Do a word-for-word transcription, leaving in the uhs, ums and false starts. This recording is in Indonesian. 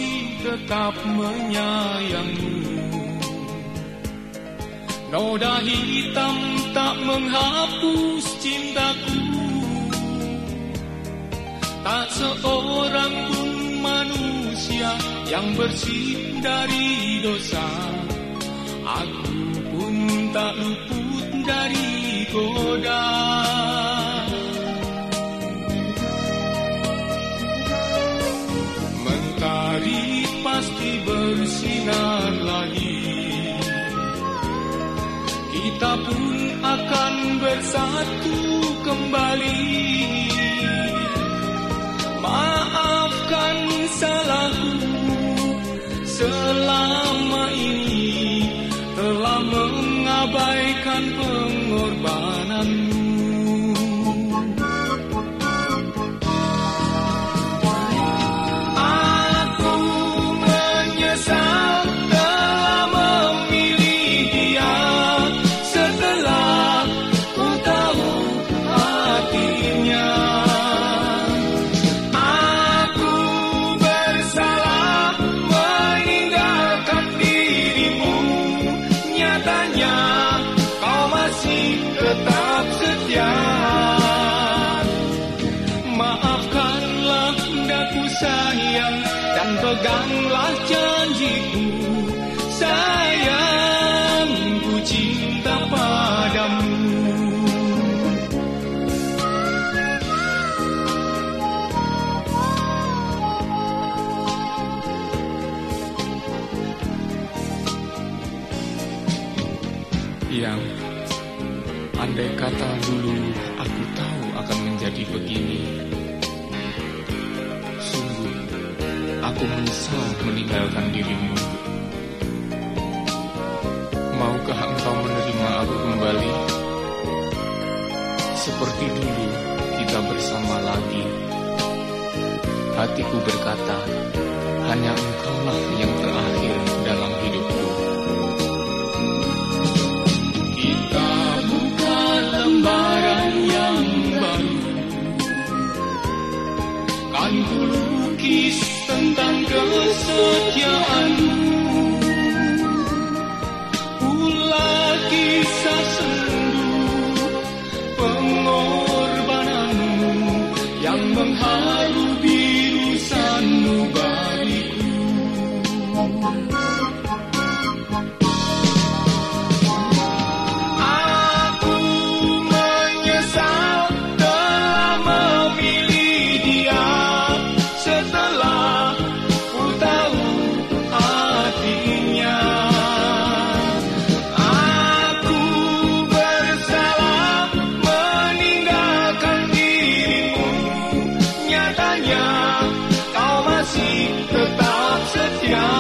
tetap menyayangmu. Noda hitam tak menghapus cintaku. Tak seorang pun manusia yang bersih dari dosa. Aku pun tak luput dari goda. Mentari pasti bersinar lagi. Kita pun akan bersatu kembali. Maafkan salahku selama ini telah mengabaikan pengorbananmu. Aku menyesal telah memilih dia setelah ku tahu hatinya. Aku bersalah meninggalkan dirimu. Nyatanya kau masih tetap setia. Maafkanlah daku sayang dan peganglah janjiku. Sayang, ku cinta padamu. Yang andai kata dulu aku tahu akan menjadi begini. Sungguh aku menyesal meninggalkan dirimu. Maukah engkau menerima aku kembali? Seperti dulu kita bersama lagi. Hatiku berkata, hanya engkaulah yang terakhir dalam hidupku. Lembaran yang baru kan ku lukis tentang kesetiaanmu. Ulah kisah sendu pengorbananmu yang mengharu biru sanubariku. Nyatanya kau masih tetap setia.